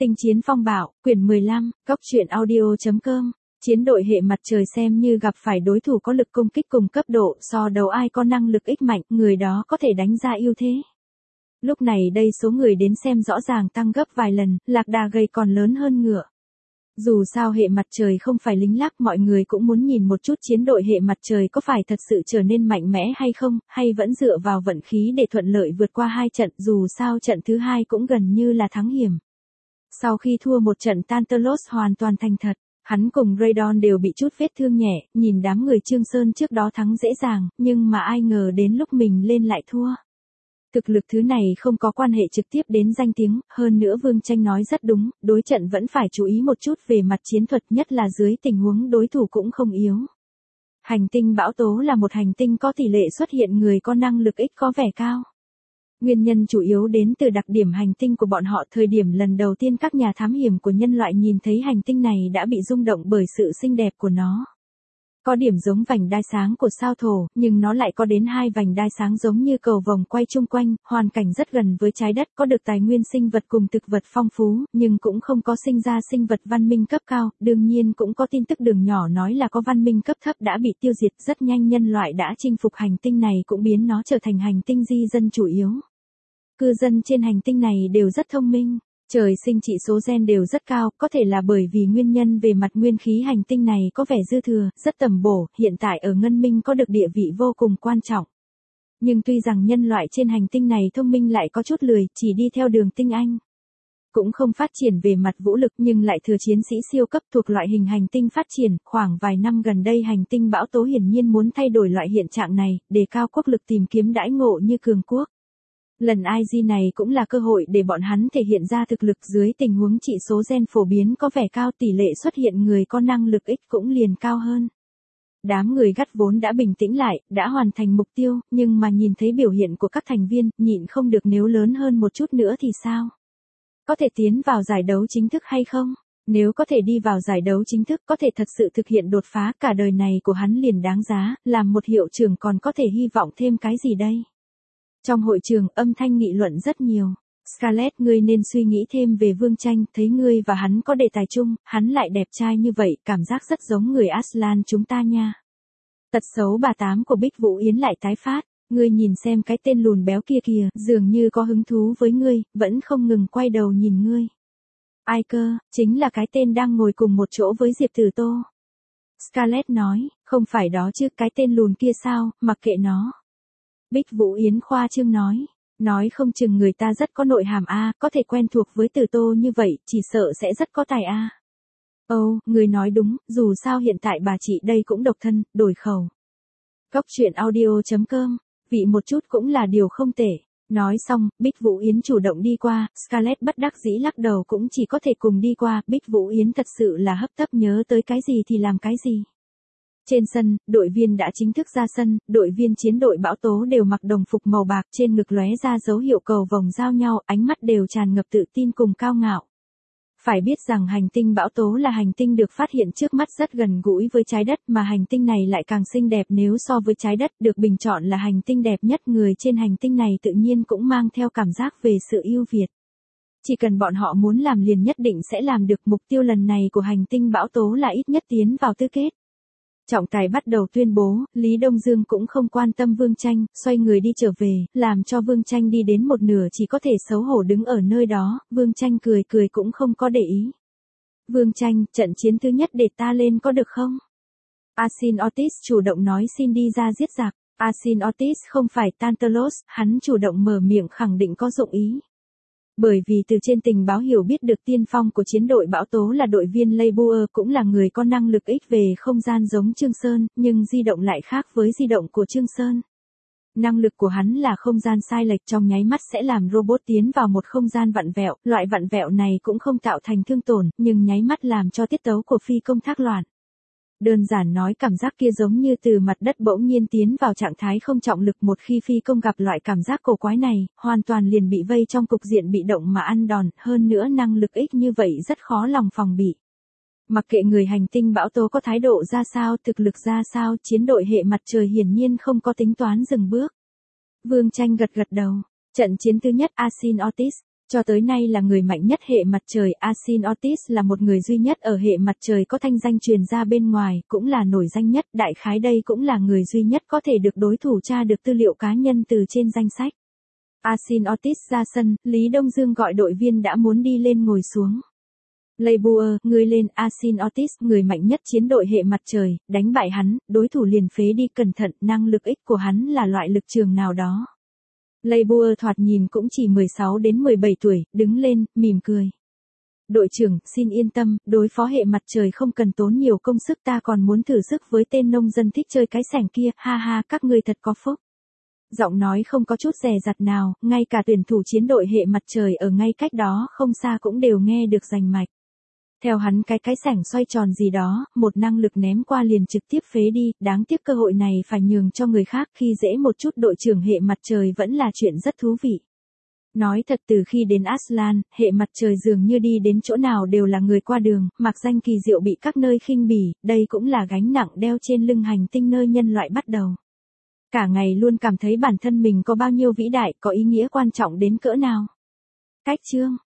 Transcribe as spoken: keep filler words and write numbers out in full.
Tinh chiến phong bạo, quyển mười lăm, góc truyện audio.com. Chiến đội hệ mặt trời xem như gặp phải đối thủ có lực công kích cùng cấp độ, so đấu ai có năng lực ích mạnh, người đó có thể đánh ra ưu thế. Lúc này đây số người đến xem rõ ràng tăng gấp vài lần, lạc đà gầy còn lớn hơn ngựa. Dù sao hệ mặt trời không phải lính lác, mọi người cũng muốn nhìn một chút chiến đội hệ mặt trời có phải thật sự trở nên mạnh mẽ hay không, hay vẫn dựa vào vận khí để thuận lợi vượt qua hai trận, dù sao trận thứ hai cũng gần như là thắng hiểm. Sau khi thua một trận, Tantalos hoàn toàn thành thật, hắn cùng Raydon đều bị chút vết thương nhẹ, nhìn đám người Trương Sơn trước đó thắng dễ dàng, nhưng mà ai ngờ đến lúc mình lên lại thua. Thực lực thứ này không có quan hệ trực tiếp đến danh tiếng, hơn nữa Vương Tranh nói rất đúng, đối trận vẫn phải chú ý một chút về mặt chiến thuật, nhất là dưới tình huống đối thủ cũng không yếu. Hành tinh Bão Tố là một hành tinh có tỷ lệ xuất hiện người có năng lực ích có vẻ cao. Nguyên nhân chủ yếu đến từ đặc điểm hành tinh của bọn họ. Thời điểm lần đầu tiên các nhà thám hiểm của nhân loại nhìn thấy hành tinh này đã bị rung động bởi sự xinh đẹp của nó. Có điểm giống vành đai sáng của sao Thổ, nhưng nó lại có đến hai vành đai sáng giống như cầu vồng quay chung quanh, hoàn cảnh rất gần với trái đất, có được tài nguyên sinh vật cùng thực vật phong phú, nhưng cũng không có sinh ra sinh vật văn minh cấp cao, đương nhiên cũng có tin tức đường nhỏ nói là có văn minh cấp thấp đã bị tiêu diệt. Rất nhanh nhân loại đã chinh phục hành tinh này, cũng biến nó trở thành hành tinh di dân chủ yếu. Cư dân trên hành tinh này đều rất thông minh, trời sinh chỉ số gen đều rất cao, có thể là bởi vì nguyên nhân về mặt nguyên khí hành tinh này có vẻ dư thừa, rất tầm bổ, hiện tại ở Ngân Minh có được địa vị vô cùng quan trọng. Nhưng tuy rằng nhân loại trên hành tinh này thông minh lại có chút lười, chỉ đi theo đường tinh anh. Cũng không phát triển về mặt vũ lực nhưng lại thừa chiến sĩ siêu cấp thuộc loại hình hành tinh phát triển. Khoảng vài năm gần đây hành tinh Bão Tố hiển nhiên muốn thay đổi loại hiện trạng này, đề cao quốc lực tìm kiếm đãi ngộ như cường quốc. Lần i giê này cũng là cơ hội để bọn hắn thể hiện ra thực lực. Dưới tình huống chỉ số gen phổ biến có vẻ cao, tỷ lệ xuất hiện người có năng lực ích cũng liền cao hơn. Đám người gắt vốn đã bình tĩnh lại, đã hoàn thành mục tiêu, nhưng mà nhìn thấy biểu hiện của các thành viên, nhịn không được, nếu lớn hơn một chút nữa thì sao? Có thể tiến vào giải đấu chính thức hay không? Nếu có thể đi vào giải đấu chính thức, có thể thật sự thực hiện đột phá, cả đời này của hắn liền đáng giá, làm một hiệu trưởng còn có thể hy vọng thêm cái gì đây? Trong hội trường, âm thanh nghị luận rất nhiều. Scarlett, ngươi nên suy nghĩ thêm về Vương Tranh, thấy ngươi và hắn có đề tài chung, hắn lại đẹp trai như vậy, cảm giác rất giống người Aslan chúng ta nha. Tật xấu bà tám của Bích Vũ Yến lại tái phát, ngươi nhìn xem cái tên lùn béo kia kìa, dường như có hứng thú với ngươi, vẫn không ngừng quay đầu nhìn ngươi. Ai cơ, chính là cái tên đang ngồi cùng một chỗ với Diệp Tử Tô. Scarlett nói, không phải đó chứ, cái tên lùn kia sao, mặc kệ nó. Bích Vũ Yến khoa trương nói, nói không chừng người ta rất có nội hàm a, có thể quen thuộc với Tử Tô như vậy, chỉ sợ sẽ rất có tài a. Ồ, oh, người nói đúng, dù sao hiện tại bà chị đây cũng độc thân, đổi khẩu. Góc truyện audio.com, vị một chút cũng là điều không tệ. Nói xong, Bích Vũ Yến chủ động đi qua, Scarlett bất đắc dĩ lắc đầu, cũng chỉ có thể cùng đi qua. Bích Vũ Yến thật sự là hấp tấp, nhớ tới cái gì thì làm cái gì. Trên sân, đội viên đã chính thức ra sân, đội viên chiến đội Bão Tố đều mặc đồng phục màu bạc, trên ngực lóe ra dấu hiệu cầu vồng giao nhau, ánh mắt đều tràn ngập tự tin cùng cao ngạo. Phải biết rằng hành tinh Bão Tố là hành tinh được phát hiện trước mắt, rất gần gũi với trái đất, mà hành tinh này lại càng xinh đẹp nếu so với trái đất, được bình chọn là hành tinh đẹp nhất. Người trên hành tinh này tự nhiên cũng mang theo cảm giác về sự ưu việt. Chỉ cần bọn họ muốn làm liền nhất định sẽ làm được. Mục tiêu lần này của hành tinh Bão Tố là ít nhất tiến vào tứ kết. Trọng tài bắt đầu tuyên bố, Lý Đông Dương cũng không quan tâm Vương Tranh, xoay người đi trở về, làm cho Vương Tranh đi đến một nửa chỉ có thể xấu hổ đứng ở nơi đó. Vương Tranh cười cười cũng không có để ý. Vương Tranh, trận chiến thứ nhất để ta lên có được không? Asin Otis chủ động nói xin đi ra giết giặc. Asin Otis không phải Tantalos, hắn chủ động mở miệng khẳng định có dụng ý. Bởi vì từ trên tình báo hiểu biết được tiên phong của chiến đội Bão Tố là đội viên Labour, cũng là người có năng lực ích về không gian giống Trương Sơn, nhưng di động lại khác với di động của Trương Sơn. Năng lực của hắn là không gian sai lệch, trong nháy mắt sẽ làm robot tiến vào một không gian vặn vẹo, loại vặn vẹo này cũng không tạo thành thương tổn, nhưng nháy mắt làm cho tiết tấu của phi công thác loạn. Đơn giản nói, cảm giác kia giống như từ mặt đất bỗng nhiên tiến vào trạng thái không trọng lực. Một khi phi công gặp loại cảm giác cổ quái này, hoàn toàn liền bị vây trong cục diện bị động mà ăn đòn, hơn nữa năng lực ích như vậy rất khó lòng phòng bị. Mặc kệ người hành tinh Bão Tố có thái độ ra sao, thực lực ra sao, chiến đội hệ mặt trời hiển nhiên không có tính toán dừng bước. Vương Tranh gật gật đầu. Trận chiến thứ nhất Asin Otis. Cho tới nay là người mạnh nhất hệ mặt trời, Asin Otis là một người duy nhất ở hệ mặt trời có thanh danh truyền ra bên ngoài, cũng là nổi danh nhất, đại khái đây cũng là người duy nhất có thể được đối thủ tra được tư liệu cá nhân từ trên danh sách. Asin Otis ra sân, Lý Đông Dương gọi đội viên đã muốn đi lên ngồi xuống. Labour, người lên, Asin Otis, người mạnh nhất chiến đội hệ mặt trời, đánh bại hắn, đối thủ liền phế đi, cẩn thận, năng lực ích của hắn là loại lực trường nào đó. Labour thoạt nhìn cũng chỉ mười sáu đến mười bảy tuổi, đứng lên, mỉm cười. Đội trưởng, xin yên tâm, đối phó hệ mặt trời không cần tốn nhiều công sức, ta còn muốn thử sức với tên nông dân thích chơi cái sẻng kia, ha ha, các ngươi thật có phúc. Giọng nói không có chút dè dặt nào, ngay cả tuyển thủ chiến đội hệ mặt trời ở ngay cách đó không xa cũng đều nghe được rành mạch. Theo hắn cái cái sảnh xoay tròn gì đó, một năng lực ném qua liền trực tiếp phế đi, đáng tiếc cơ hội này phải nhường cho người khác, khi dễ một chút đội trưởng hệ mặt trời vẫn là chuyện rất thú vị. Nói thật, từ khi đến Aslan, hệ mặt trời dường như đi đến chỗ nào đều là người qua đường, mặc danh kỳ diệu bị các nơi khinh bỉ, đây cũng là gánh nặng đeo trên lưng hành tinh nơi nhân loại bắt đầu. Cả ngày luôn cảm thấy bản thân mình có bao nhiêu vĩ đại, có ý nghĩa quan trọng đến cỡ nào. Cách chương